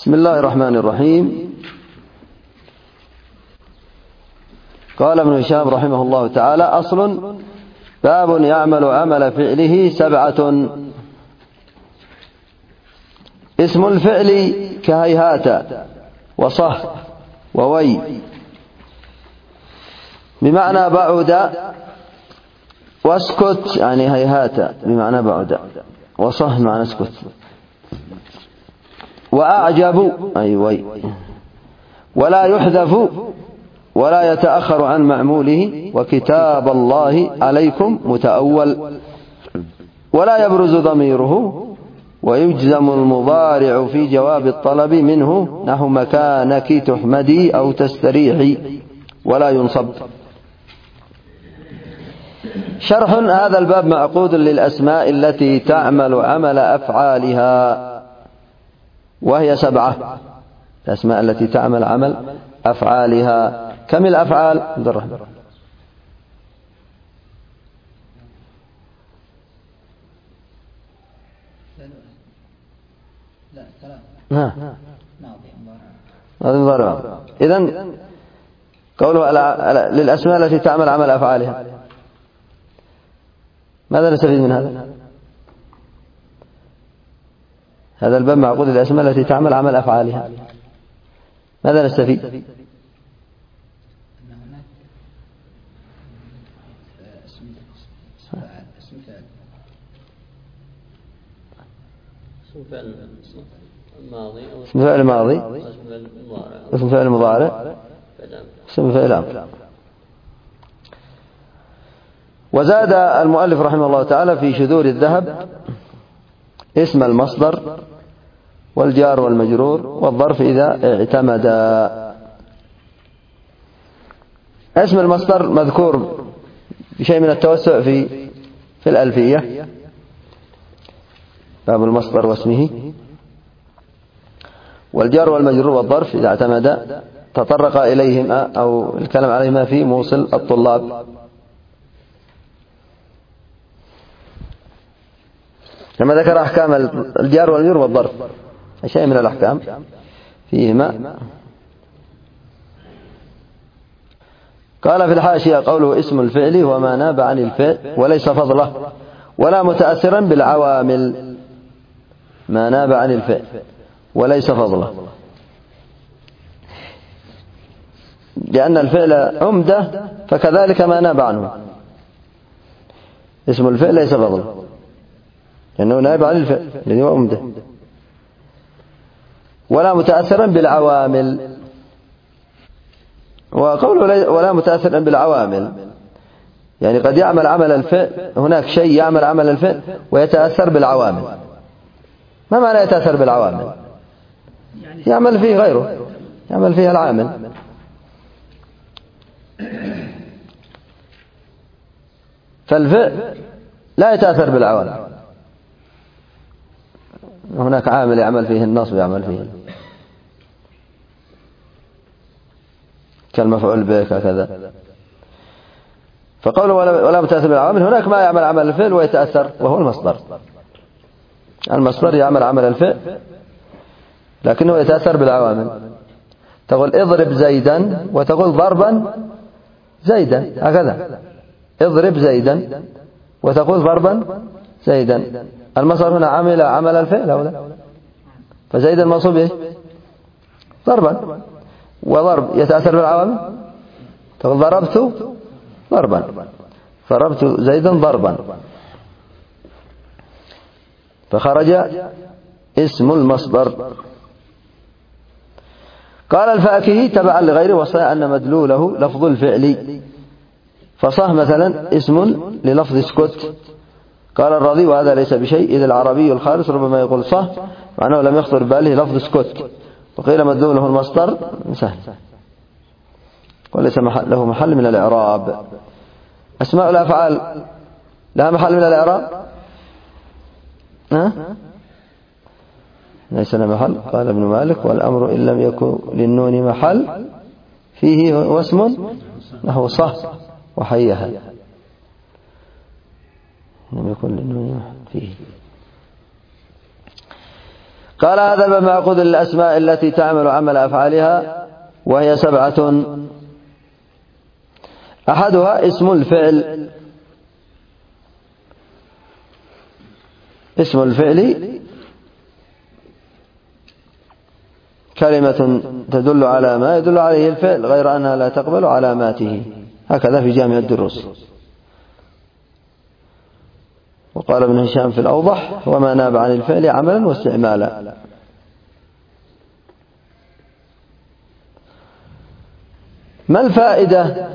بسم الله الرحمن الرحيم. قال ابن هشام رحمه الله تعالى: أصل باب يعمل عمل فعله 7. اسم الفعل كهيهات وصه ووي، بمعنى بعد واسكت، يعني هيهات بمعنى بعد، وصه بمعنى اسكت، وأعجب أي وي، ولا يحذف ولا يتأخر عن معموله، وكتاب الله عليكم متأول، ولا يبرز ضميره، ويجزم المضارع في جواب الطلب منه نحو مكانك تحمدي أو تستريحي، ولا ينصب. شرح: هذا الباب معقود للأسماء التي تعمل عمل أفعالها، وهي 7. الأسماء التي تعمل عمل أفعالها. كم الأفعال؟ عبد الرحمن. هذا مضارع. إذن قوله للأسماء التي تعمل عمل أفعالها، ماذا نستفيد من هذا؟ هذا الباب معقود للأسماء التي تعمل عمل أفعالها، ماذا نستفيد؟ اسم فعل ماضي، اسم فعل مضارع، اسم فعل أمر. وزاد المؤلف رحمه الله تعالى في شذور الذهب اسم المصدر والجار والمجرور والظرف إذا اعتمد. اسم المصدر مذكور بشيء من التوسع في الألفية، باب المصدر واسمه. والجار والمجرور والظرف إذا اعتمد تطرق إليهما أو الكلام عليهما في موصل الطلاب، لما ذكر أحكام الجار والمجرور والظرف، شيء من الأحكام فيهما. قال في الحاشية: قوله اسم الفعل وما ناب عن الفعل وليس فضله ولا متأثرا بالعوامل. ما ناب عن الفعل وليس فضله، لأن الفعل عمدة، فكذلك ما ناب عنه. اسم الفعل ليس فضله لأنه نائب عن الفعل الذي هو عمدة. ولا متأثرا بالعوامل، وقوله ولا متأثرا بالعوامل يعني قد يعمل عمل الفعل، هناك شيء يعمل عمل الفعل ويتأثر بالعوامل. ما معنى يتأثر بالعوامل؟ يعمل فيه غيره، يعمل فيه العامل. فالفعل لا يتأثر بالعوامل، هناك عامل يعمل فيه النصب يعمل فيه كالمفعول به كذا. فقوله ولا متأثر بالعوامل، هناك ما يعمل عمل الفعل ويتأثر، وهو المصدر. المصدر يعمل عمل الفعل لكنه يتأثر بالعوامل. تقول اضرب زيدا وتقول ضربا زيدا، هكذا. اضرب زيدا وتقول ضربا زيدا. المصدر هنا عمل الفعل أو لا؟ فزيدا منصوب ايش؟ ضربا. وضرب يتأثر بالعوامل، تقول ضربت ضربا، ضربت زيدا ضربا، فخرج اسم المصدر. قال الفاكهي تبعا لغيره وصح أن مدلوله لفظ الفعل، فصح مثلا اسم للفظ اسكت. قال الرضي وهذا ليس بشيء، إذ العربي الخالص ربما يقول صح معناه لم يخطر باله لفظ اسكت، وقيل مدلوله المصدر سهل وليس له محل من الإعراب. أسماء الأفعال لها محل من الإعراب؟ ليس له محل. قال ابن مالك: والأمر إن لم يكن للنون محل فيه واسم له صح وحيها. لم يكن للنون محل فيه. قال هذا الباب معقود للأسماء التي تعمل عمل أفعالها، وهي 7. أحدها اسم الفعل. اسم الفعل كلمة تدل على ما يدل عليه الفعل غير أنها لا تقبل علاماته، هكذا في جامع الدروس. وقال ابن هشام في الأوضح: وما ناب عن الفعل عملا واستعمالا. ما الفائدة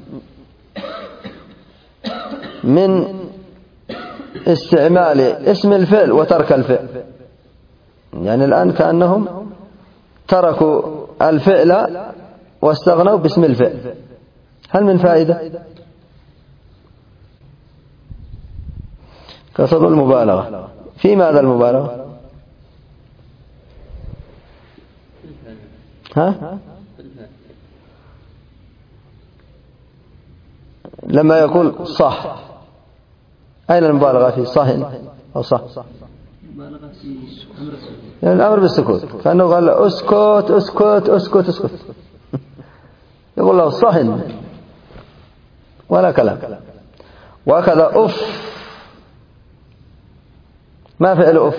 من استعمال اسم الفعل وترك الفعل؟ يعني الآن كأنهم تركوا الفعل واستغنوا باسم الفعل، هل من فائدة؟ قصد المبالغة. في ماذا المبالغة؟ ها؟ لما يقول صح، أين المبالغة في صح أو صح؟ يعني الأمر بالسكوت، كأنه قال له اسكت اسكت اسكت اسكت، يقول له صح ولا كلام. وهكذا أف، ما فعل أف؟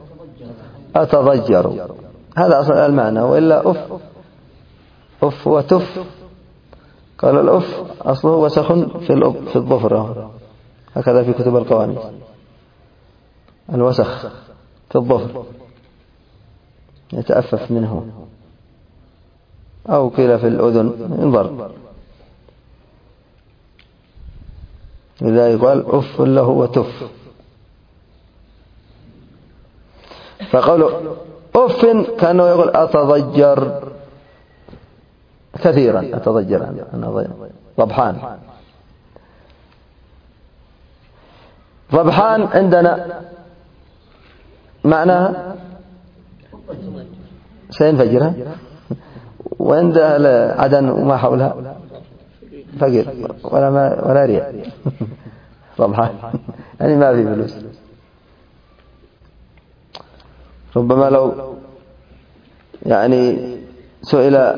أتضجر، هذا أصل المعنى، وإلا أف أف وتف. قال الأف أصله وسخ في الظفر، هكذا في كتب القواميس، الوسخ في الظفر يتأفف منه، أو قيل في الأذن انظر، إذا يقال أف له وتف. فقوله أف كأنه يقول أتضجر كثيرا، أتضجر أنا ضبحان. ضبحان عندنا معناها سينفجرها، وعند عدن وما حولها فقير ولا ريال. ضبحان يعني ما في فلوس. ربما لو يعني سئل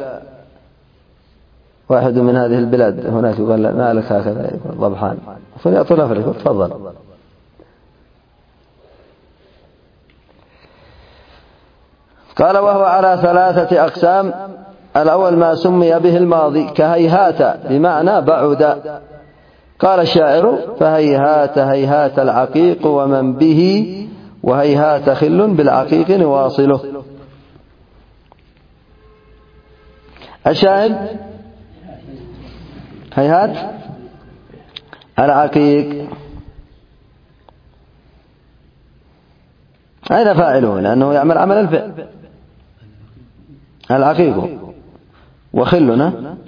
واحد من هذه البلاد هناك يقول ما لك هكذا، يقول ضبحان، فليعطونا فريق تفضل. قال وهو على 3 أقسام. الأول ما سمي به الماضي كهيهات بمعنى بعد. قال الشاعر: فهيهات هيهات العقيق ومن به، وهيهات خل بالعقيق نواصله. الشاهد هيهات العقيق، أين فاعله؟ لأنه يعمل عمل الفعل. العقيق وخلنا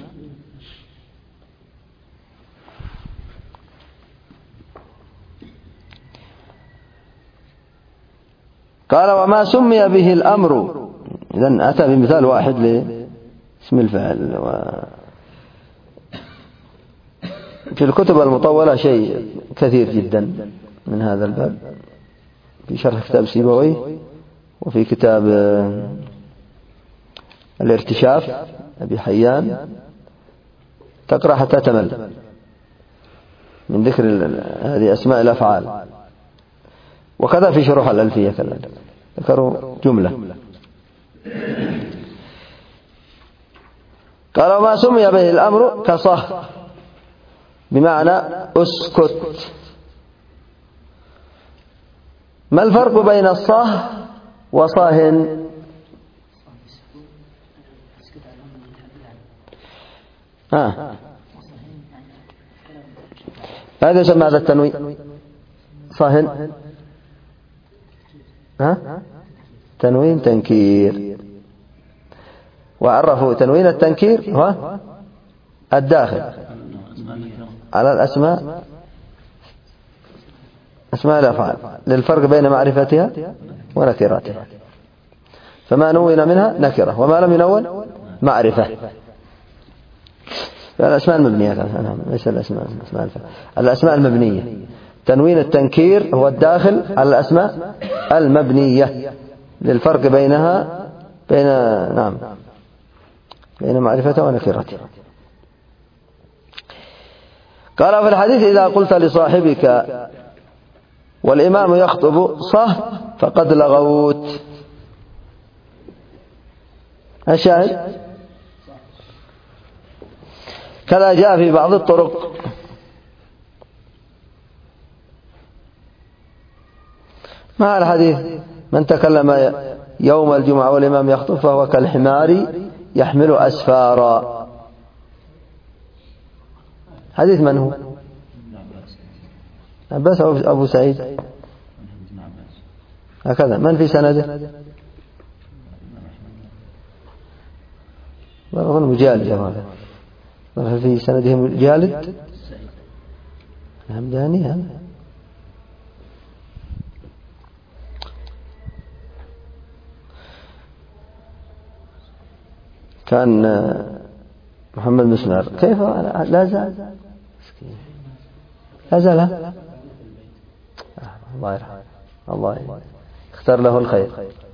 قال وما سمي به الأمر. إذن أتى بمثال واحد لاسم الفعل. في الكتب المطولة شيء كثير جدا من هذا الباب، في شرح كتاب سيبويه، وفي كتاب الارتشاف أبي حيان، تقرأ حتى تمل من ذكر هذه أسماء الأفعال. وكذا في شروح الألفية كذلك ذكروا جملة. قال وما سمي به الأمر كصه بمعنى اسكت. ما الفرق بين الصه وصاهن؟ هذا يسمى هذا التنوين صاهن، تنوين تنكير. وعرفوا تنوين التنكير هو الداخل على الأسماء، أسماء الأفعال، للفرق بين معرفتها ونكراتها. فما نون منها نكرة، وما لم ينون معرفة. الأسماء المبنية ليس الأسماء المبنية. تنوين التنكير هو الداخل على الأسماء المبنية، للفرق بينها بين معرفة ونكرة. قال في الحديث: إذا قلت لصاحبك والإمام يخطب صح فقد لغوت. الشاهد كذا جاء في بعض الطرق مع الحديث: من تكلم يوم الجمعة والإمام يخطب فهو كالحمار يحمل أسفارا. حديث من هو؟ عباس أو أبو سعيد؟ هكذا. من في سنده؟ أظن مجالد. هل في سنده مجالد؟ الهمداني هذا. كان محمد مسمار كيف لا زال الله يرحمه، الله اختار له الخير.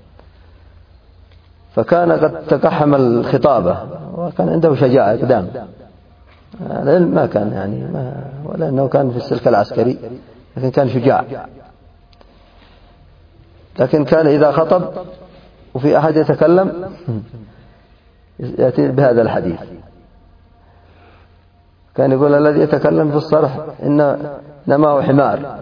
فكان قد تقحم الخطابة وكان عنده شجاعة إقدام. العلم ما كان ولا أنه كان في السلك العسكري، لكن كان شجاع. لكن كان إذا خطب وفي أحد يتكلم يأتي بهذا الحديث. كان يقول: الذي يتكلم في الصرح إنما هو حمار.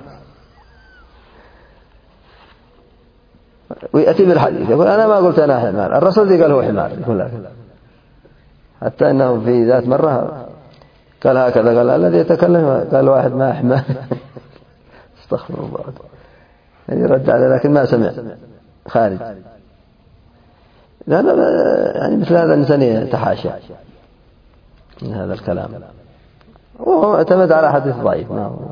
ويأتي بالحديث يقول: أنا ما قلت أنا حمار، الرسول قال هو حمار. يقول لك حتى إنه في ذات مرة قال هكذا: قال: الذي يتكلم، قال واحد: ما حمار. استغفر الله. يعني رد عليه لكن ما سمع، خارج. لا مثل هذا الإنسان يتحاشى من هذا الكلام، وهو اعتمد على حديث ضعيف.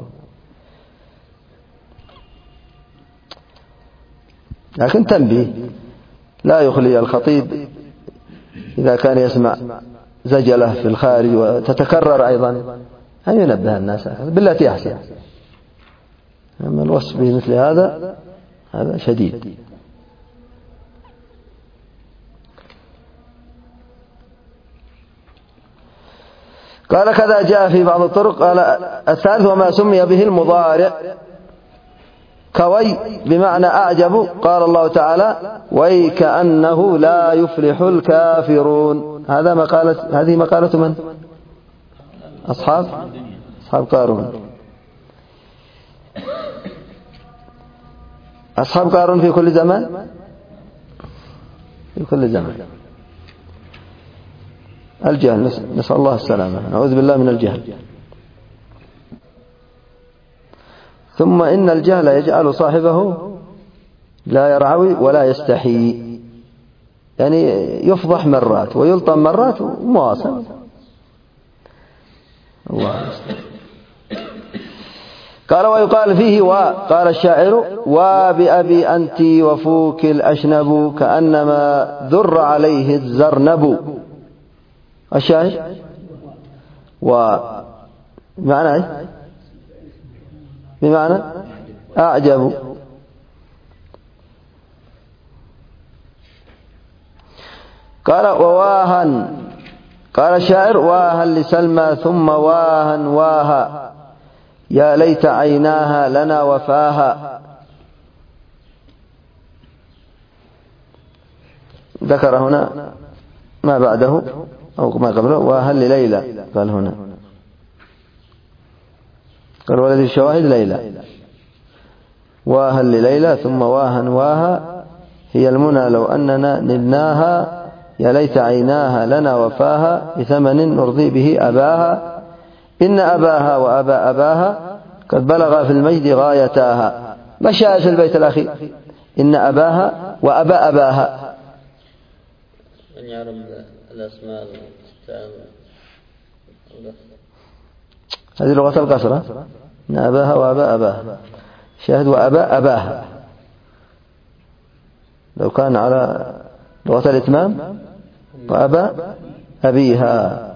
لكن تنبيه: لا يخلي الخطيب إذا كان يسمع زجلة في الخارج وتتكرر أيضا أن ينبه الناس بالتي أحسن. أما الوصف بمثل هذا شديد. قال: كذا جاء في بعض الطرق. قال الثالث: وما سمي به المضارع كوي بمعنى أعجب. قال الله تعالى: ويكأنه لا يفلح الكافرون. هذه مقالة من؟ أصحاب قارون. أصحاب قارون في كل زمان، الجهل. نسأل الله السلامة، نعوذ بالله من الجهل. ثم إن الجهل يجعل صاحبه لا يرعوي ولا يستحي، يعني يفضح مرات ويلطم مرات ومواصل. الله يستحي. قال: ويقال فيه وقال الشاعر: وبأبي أنت وفوك الأشنب كأنما ذر عليه الزرنب. الشاهد بمعنى أعجب. قال: وواها. قال الشاعر: واها لسلمى ثم واها يا ليت عيناها لنا وفاها. ذكر هنا ما بعده أو ما قبله: واها لليلى. قال هنا، قال: ولد الشواهد ليلى. واها لليلى ثم واها هي المنى لو أننا نلناها يا ليت عيناها لنا وفاها بثمن نرضي به أباها إن أباها وأبا أباها قد بلغ في المجد غايتاها. ما شاء في البيت الأخير: إن أباها وأبا أباها. من يعرف الأسماء هذه لغة القصر. إن أباها وأبا أباها. شاهد: وأبا أباها. لو كان على لغة الإتمام: وأبا أبيها.